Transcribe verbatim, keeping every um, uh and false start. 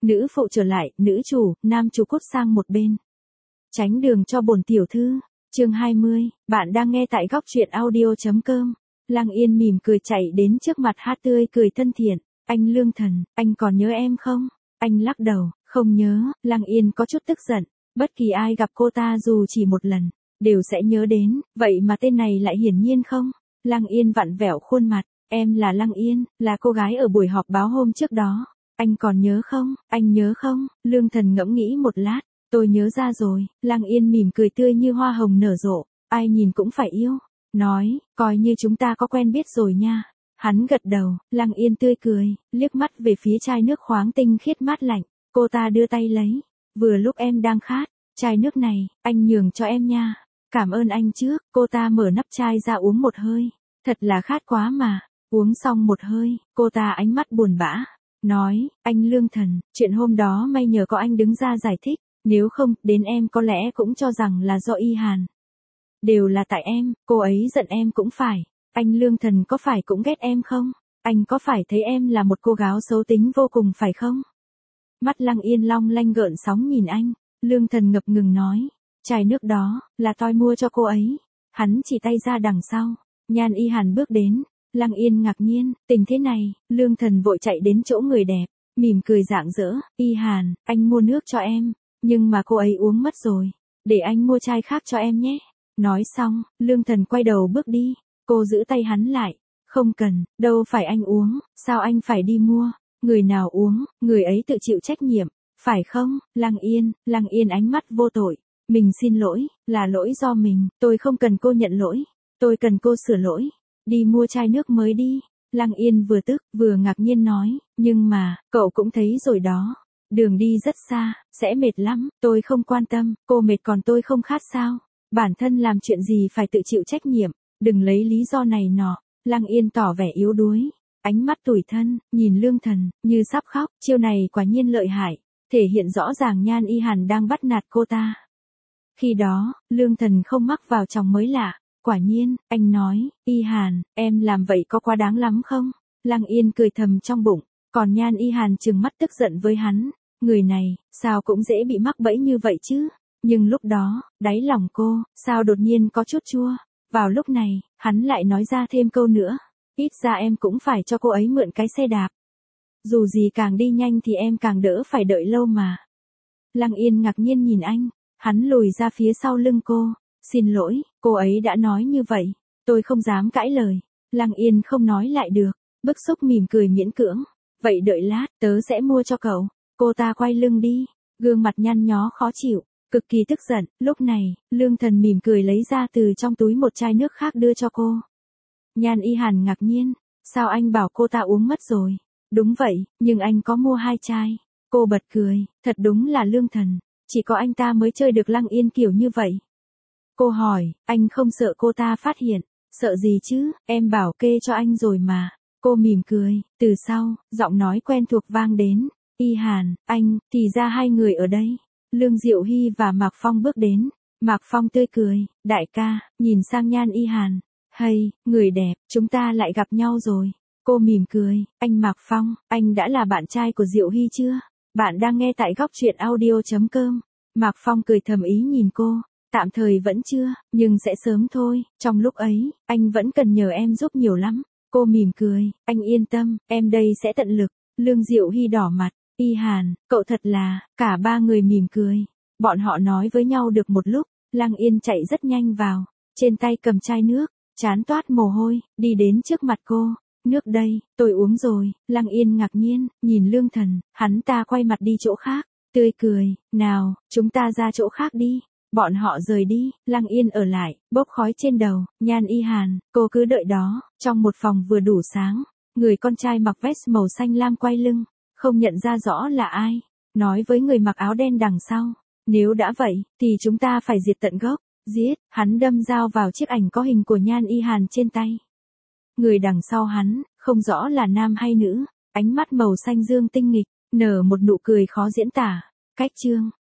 Nữ phụ trở lại, nữ chủ, nam chủ cút sang một bên. Tránh đường cho bổn tiểu thư. Chương hai mươi, bạn đang nghe tại góc truyện audio chấm com. Lăng Yên mỉm cười chạy đến trước mặt hát tươi cười thân thiện. Anh Lương Thần, anh còn nhớ em không? Anh lắc đầu, không nhớ. Lăng Yên có chút tức giận. Bất kỳ ai gặp cô ta dù chỉ một lần, đều sẽ nhớ đến, vậy mà tên này lại hiển nhiên không. Lăng Yên vặn vẹo khuôn mặt. Em là Lăng Yên, là cô gái ở buổi họp báo hôm trước đó. Anh còn nhớ không, anh nhớ không? Lương Thần ngẫm nghĩ một lát. Tôi nhớ ra rồi. Lăng Yên mỉm cười tươi như hoa hồng nở rộ. Ai nhìn cũng phải yêu. Nói, coi như chúng ta có quen biết rồi nha. Hắn gật đầu. Lăng Yên tươi cười, liếc mắt về phía chai nước khoáng tinh khiết mát lạnh. Cô ta đưa tay lấy. Vừa lúc em đang khát, chai nước này, anh nhường cho em nha. Cảm ơn anh trước. Cô ta mở nắp chai ra uống một hơi. Thật là khát quá mà. Uống xong một hơi, cô ta ánh mắt buồn bã. Nói, anh Lương Thần, chuyện hôm đó may nhờ có anh đứng ra giải thích. Nếu không, đến em có lẽ cũng cho rằng là do Y Hàn. Đều là tại em, cô ấy giận em cũng phải. Anh Lương Thần có phải cũng ghét em không? Anh có phải thấy em là một cô gái xấu tính vô cùng phải không? Mắt Lăng Yên long lanh gợn sóng nhìn anh. Lương Thần ngập ngừng nói. Chai nước đó, là tôi mua cho cô ấy. Hắn chỉ tay ra đằng sau. Nhan Y Hàn bước đến. Lăng Yên ngạc nhiên, tình thế này. Lương Thần vội chạy đến chỗ người đẹp. Mỉm cười rạng rỡ. Y Hàn, anh mua nước cho em. Nhưng mà cô ấy uống mất rồi. Để anh mua chai khác cho em nhé. Nói xong, Lương Thần quay đầu bước đi. Cô giữ tay hắn lại. Không cần, đâu phải anh uống, sao anh phải đi mua? Người nào uống, người ấy tự chịu trách nhiệm. Phải không? Lăng Yên, Lăng Yên ánh mắt vô tội. Mình xin lỗi, là lỗi do mình. Tôi không cần cô nhận lỗi. Tôi cần cô sửa lỗi. Đi mua chai nước mới đi. Lăng Yên vừa tức, vừa ngạc nhiên nói. Nhưng mà, cậu cũng thấy rồi đó. Đường đi rất xa, sẽ mệt lắm, tôi không quan tâm, cô mệt còn tôi không khát sao? Bản thân làm chuyện gì phải tự chịu trách nhiệm, đừng lấy lý do này nọ. Lăng Yên tỏ vẻ yếu đuối, ánh mắt tủi thân, nhìn Lương Thần, như sắp khóc, chiêu này quả nhiên lợi hại, thể hiện rõ ràng Nhan Y Hàn đang bắt nạt cô ta. Khi đó, Lương Thần không mắc vào chòng mới lạ, quả nhiên, anh nói, Y Hàn, em làm vậy có quá đáng lắm không? Lăng Yên cười thầm trong bụng, còn Nhan Y Hàn trừng mắt tức giận với hắn. Người này, sao cũng dễ bị mắc bẫy như vậy chứ? Nhưng lúc đó, đáy lòng cô, sao đột nhiên có chút chua? Vào lúc này, hắn lại nói ra thêm câu nữa. Ít ra em cũng phải cho cô ấy mượn cái xe đạp. Dù gì càng đi nhanh thì em càng đỡ phải đợi lâu mà. Lăng Yên ngạc nhiên nhìn anh. Hắn lùi ra phía sau lưng cô. Xin lỗi, cô ấy đã nói như vậy. Tôi không dám cãi lời. Lăng Yên không nói lại được. Bức xúc mỉm cười miễn cưỡng. Vậy đợi lát, tớ sẽ mua cho cậu. Cô ta quay lưng đi, gương mặt nhăn nhó khó chịu, cực kỳ tức giận. Lúc này, Lương Thần mỉm cười lấy ra từ trong túi một chai nước khác đưa cho cô. Nhan Y Hàn ngạc nhiên, sao anh bảo cô ta uống mất rồi? Đúng vậy, nhưng anh có mua hai chai. Cô bật cười, thật đúng là Lương Thần, chỉ có anh ta mới chơi được Lăng Yên kiểu như vậy. Cô hỏi, anh không sợ cô ta phát hiện? Sợ gì chứ, em bảo kê cho anh rồi mà. Cô mỉm cười, từ sau, giọng nói quen thuộc vang đến. Y Hàn, anh, thì ra hai người ở đây. Lương Diệu Hy và Mạc Phong bước đến. Mạc Phong tươi cười, đại ca, nhìn sang Nhan Y Hàn. Hay, người đẹp, chúng ta lại gặp nhau rồi. Cô mỉm cười, anh Mạc Phong, anh đã là bạn trai của Diệu Hy chưa? Bạn đang nghe tại góc truyện audio chấm com. Mạc Phong cười thầm ý nhìn cô. Tạm thời vẫn chưa, nhưng sẽ sớm thôi. Trong lúc ấy, anh vẫn cần nhờ em giúp nhiều lắm. Cô mỉm cười, anh yên tâm, em đây sẽ tận lực. Lương Diệu Hy đỏ mặt. Y Hàn, cậu thật là, cả ba người mỉm cười. Bọn họ nói với nhau được một lúc, Lăng Yên chạy rất nhanh vào, trên tay cầm chai nước, chán toát mồ hôi, đi đến trước mặt cô. Nước đây, tôi uống rồi. Lăng Yên ngạc nhiên, nhìn Lương Thần, hắn ta quay mặt đi chỗ khác, tươi cười, nào, chúng ta ra chỗ khác đi. Bọn họ rời đi, Lăng Yên ở lại, bốc khói trên đầu. Nhan Y Hàn, cô cứ đợi đó. Trong một phòng vừa đủ sáng, người con trai mặc vest màu xanh lam quay lưng, không nhận ra rõ là ai, nói với người mặc áo đen đằng sau. Nếu đã vậy, thì chúng ta phải diệt tận gốc. Giết, hắn đâm dao vào chiếc ảnh có hình của Nhan Y Hàn trên tay. Người đằng sau hắn, không rõ là nam hay nữ, ánh mắt màu xanh dương tinh nghịch, nở một nụ cười khó diễn tả. Cách chương